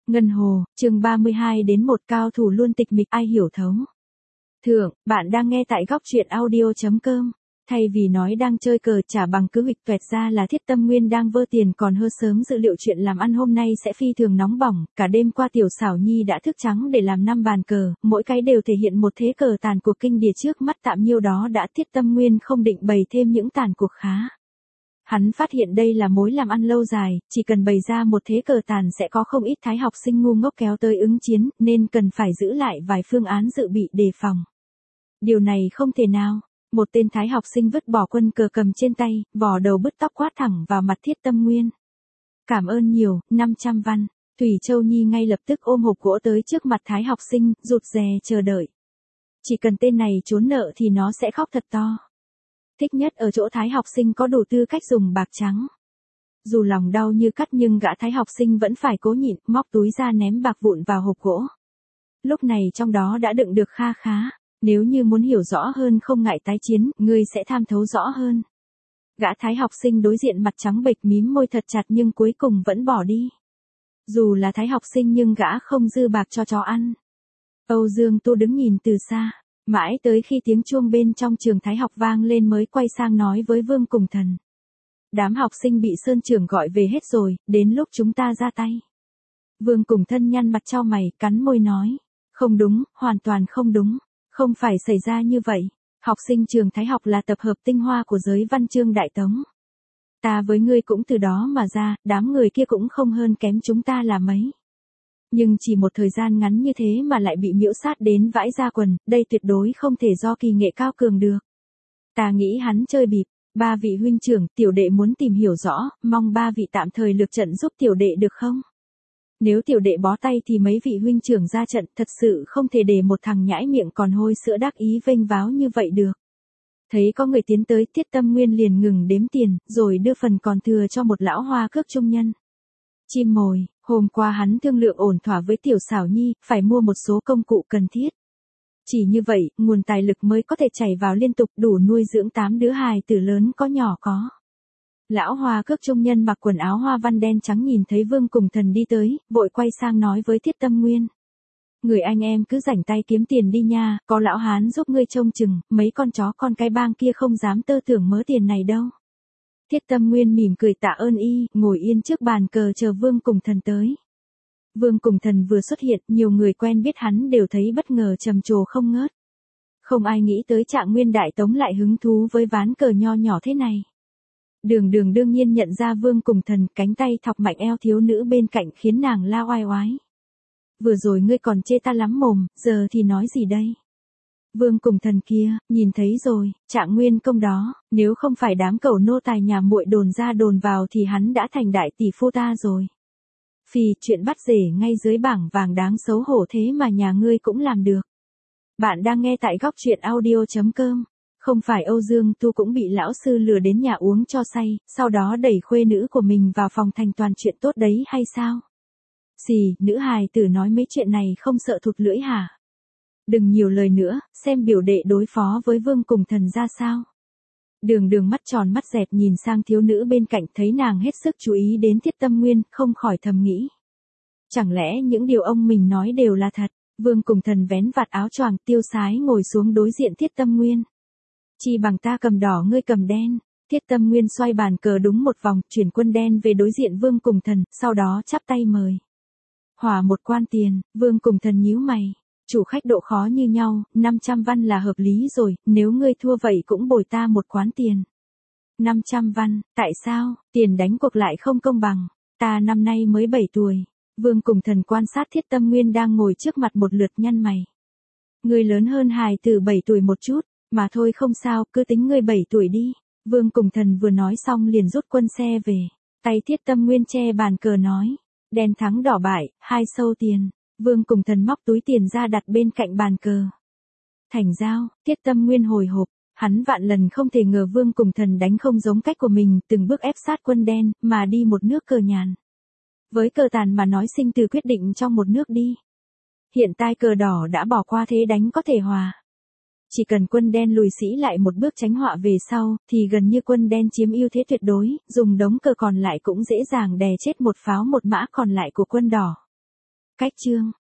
Ngân Hồ, chương 32 đến một cao thủ luôn tịch mịch ai hiểu thấu. Thượng, bạn đang nghe tại góc truyện audio.com. Thay vì nói đang chơi cờ chả bằng cứ huỵch toẹt ra là Thiết Tâm Nguyên đang vơ tiền còn hơ sớm dự liệu chuyện làm ăn hôm nay sẽ phi thường nóng bỏng, cả đêm qua Tiểu Xảo Nhi đã thức trắng để làm 5 bàn cờ, mỗi cái đều thể hiện một thế cờ tàn cuộc kinh địa trước mắt tạm nhiêu đó đã Thiết Tâm Nguyên không định bày thêm những tàn cuộc khá. Hắn phát hiện đây là mối làm ăn lâu dài, chỉ cần bày ra một thế cờ tàn sẽ có không ít thái học sinh ngu ngốc kéo tới ứng chiến, nên cần phải giữ lại vài phương án dự bị đề phòng. Điều này không thể nào. Một tên thái học sinh vứt bỏ quân cờ cầm trên tay, vò đầu bứt tóc quát thẳng vào mặt Thiết Tâm Nguyên. Cảm ơn nhiều, 500 văn. Thủy Châu Nhi ngay lập tức ôm hộp gỗ tới trước mặt thái học sinh, rụt rè chờ đợi. Chỉ cần tên này trốn nợ thì nó sẽ khóc thật to. Thích nhất ở chỗ thái học sinh có đủ tư cách dùng bạc trắng. Dù lòng đau như cắt nhưng gã thái học sinh vẫn phải cố nhịn, móc túi ra ném bạc vụn vào hộp gỗ. Lúc này trong đó đã đựng được kha khá. Nếu như muốn hiểu rõ hơn không ngại tái chiến, ngươi sẽ tham thấu rõ hơn. Gã thái học sinh đối diện mặt trắng bệch mím môi thật chặt nhưng cuối cùng vẫn bỏ đi. Dù là thái học sinh nhưng gã không dư bạc cho chó ăn. Âu Dương Tu đứng nhìn từ xa, mãi tới khi tiếng chuông bên trong trường thái học vang lên mới quay sang nói với Vương Cùng Thần. Đám học sinh bị Sơn trưởng gọi về hết rồi, đến lúc chúng ta ra tay. Vương Cùng Thân nhăn mặt chau mày, cắn môi nói. Không đúng, hoàn toàn không đúng. Không phải xảy ra như vậy. Học sinh trường Thái học là tập hợp tinh hoa của giới văn chương Đại Tống. Ta với ngươi cũng từ đó mà ra, đám người kia cũng không hơn kém chúng ta là mấy. Nhưng chỉ một thời gian ngắn như thế mà lại bị miễu sát đến vãi ra quần, đây tuyệt đối không thể do kỳ nghệ cao cường được. Ta nghĩ hắn chơi bịp, 3 vị huynh trưởng, tiểu đệ muốn tìm hiểu rõ, mong 3 vị tạm thời lược trận giúp tiểu đệ được không? Nếu tiểu đệ bó tay thì mấy vị huynh trưởng ra trận, thật sự không thể để một thằng nhãi miệng còn hôi sữa đắc ý vênh váo như vậy được. Thấy có người tiến tới, Thiết Tâm Nguyên liền ngừng đếm tiền, rồi đưa phần còn thừa cho một lão hoa cước trung nhân. Chim mồi, hôm qua hắn thương lượng ổn thỏa với Tiểu Xảo Nhi, phải mua một số công cụ cần thiết. Chỉ như vậy, nguồn tài lực mới có thể chảy vào liên tục đủ nuôi dưỡng 8 đứa hài tử lớn có nhỏ có. Lão hoa cước trung nhân mặc quần áo hoa văn đen trắng nhìn thấy Vương Cùng Thần đi tới, vội quay sang nói với Thiết Tâm Nguyên. Người anh em cứ rảnh tay kiếm tiền đi nha, có lão hán giúp ngươi trông chừng, mấy con chó con cái bang kia không dám tơ tưởng mớ tiền này đâu. Thiết Tâm Nguyên mỉm cười tạ ơn y, ngồi yên trước bàn cờ chờ Vương Cùng Thần tới. Vương Cùng Thần vừa xuất hiện, nhiều người quen biết hắn đều thấy bất ngờ trầm trồ không ngớt. Không ai nghĩ tới Trạng Nguyên Đại Tống lại hứng thú với ván cờ nho nhỏ thế này. Đường Đường đương nhiên nhận ra Vương Cùng Thần, cánh tay thọc mạnh eo thiếu nữ bên cạnh khiến nàng la oai oái. Vừa rồi ngươi còn chê ta lắm mồm, giờ thì nói gì đây? Vương Cùng Thần kia, nhìn thấy rồi, Trạng Nguyên công đó, nếu không phải đám cẩu nô tài nhà muội đồn ra đồn vào thì hắn đã thành đại tỷ phu ta rồi. Phì, chuyện bắt rể ngay dưới bảng vàng đáng xấu hổ thế mà nhà ngươi cũng làm được. Bạn đang nghe tại góc truyện audio.com. Không phải Âu Dương Tu cũng bị lão sư lừa đến nhà uống cho say, sau đó đẩy khuê nữ của mình vào phòng thành toàn chuyện tốt đấy hay sao? Xì, nữ hài tử nói mấy chuyện này không sợ thụt lưỡi hả? Đừng nhiều lời nữa, xem biểu đệ đối phó với Vương Cùng Thần ra sao. Đường Đường mắt tròn mắt dẹt nhìn sang thiếu nữ bên cạnh thấy nàng hết sức chú ý đến Thiết Tâm Nguyên, không khỏi thầm nghĩ. Chẳng lẽ những điều ông mình nói đều là thật? Vương Cùng Thần vén vạt áo choàng tiêu sái ngồi xuống đối diện Thiết Tâm Nguyên. Chi bằng ta cầm đỏ ngươi cầm đen. Thiết Tâm Nguyên xoay bàn cờ đúng một vòng, chuyển quân đen về đối diện Vương Cùng Thần, sau đó chắp tay mời. Hòa một quan tiền, Vương Cùng Thần nhíu mày. Chủ khách độ khó như nhau, 500 văn là hợp lý rồi, nếu ngươi thua vậy cũng bồi ta một quán tiền. 500 văn, tại sao, tiền đánh cuộc lại không công bằng, ta năm nay mới 7 tuổi. Vương Cùng Thần quan sát Thiết Tâm Nguyên đang ngồi trước mặt một lượt nhăn mày. Ngươi lớn hơn hài tử 7 tuổi một chút. Mà thôi không sao, cứ tính ngươi 7 tuổi đi. Vương Cùng Thần vừa nói xong liền rút quân xe về. Tay Thiết Tâm Nguyên che bàn cờ nói. Đen thắng đỏ bại, 2 sâu tiền. Vương Cùng Thần móc túi tiền ra đặt bên cạnh bàn cờ. Thành giao, Thiết Tâm Nguyên hồi hộp. Hắn vạn lần không thể ngờ Vương Cùng Thần đánh không giống cách của mình, từng bước ép sát quân đen, mà đi một nước cờ nhàn. Với cờ tàn mà nói sinh từ quyết định trong một nước đi. Hiện tại cờ đỏ đã bỏ qua thế đánh có thể hòa. Chỉ cần quân đen lùi sĩ lại một bước tránh họa về sau, thì gần như quân đen chiếm ưu thế tuyệt đối, dùng đống cờ còn lại cũng dễ dàng đè chết một pháo một mã còn lại của quân đỏ. Cách chương